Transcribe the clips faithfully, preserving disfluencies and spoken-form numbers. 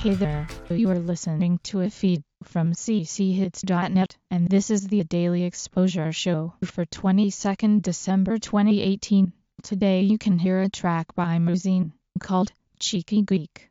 Hey there, you are listening to a feed from c c hits dot net, and this is the Daily Exposure Show for twenty-second December twenty eighteen. Today you can hear a track by Muzine called Cheeky Geek.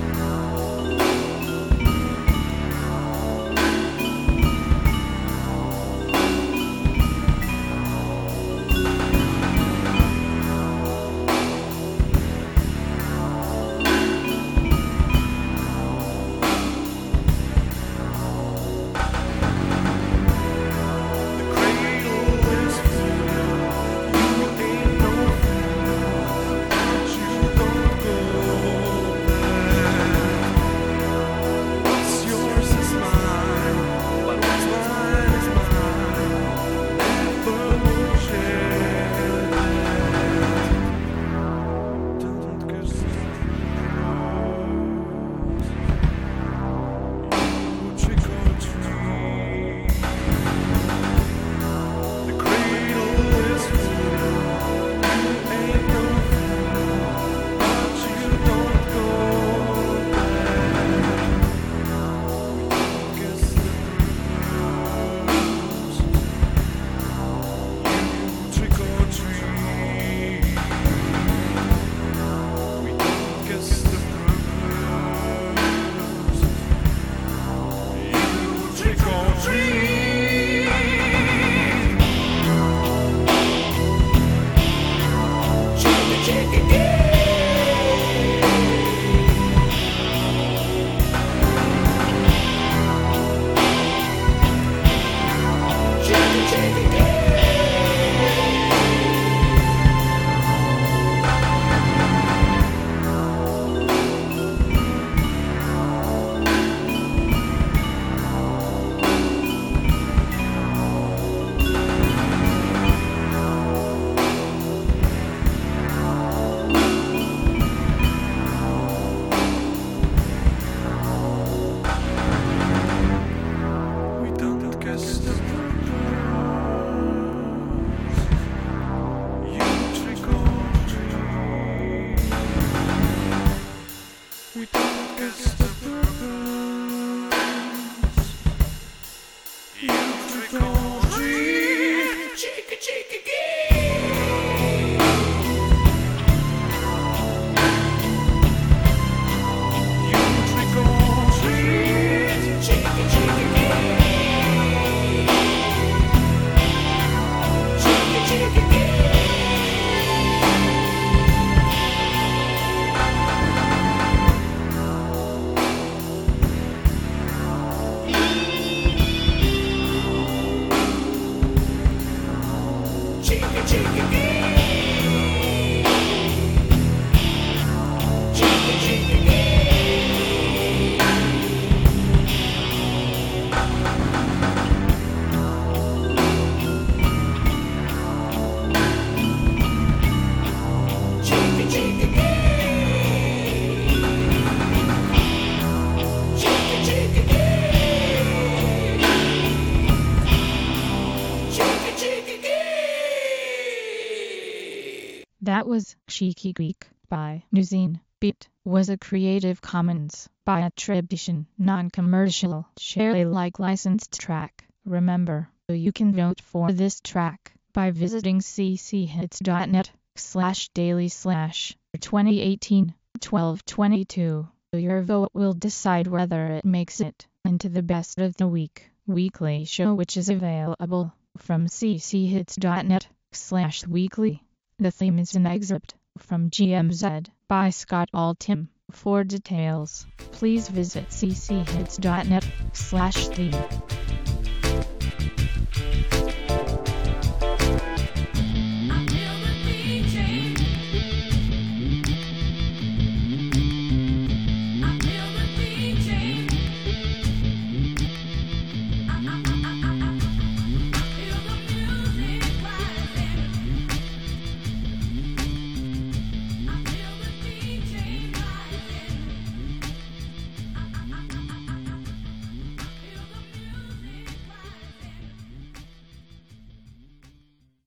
That was Cheeky Geek by Muzine. Beat was a Creative Commons by attribution, non-commercial, share Alike licensed track. Remember, you can vote for this track by visiting c c hits dot net slash daily slash twenty eighteen twelve twenty-two. Your vote will decide whether it makes it into the best of the week weekly show, which is available from c c hits dot net slash weekly. The theme is an excerpt from G M Z by Scott Altham. For details, please visit c c hits dot net slash theme.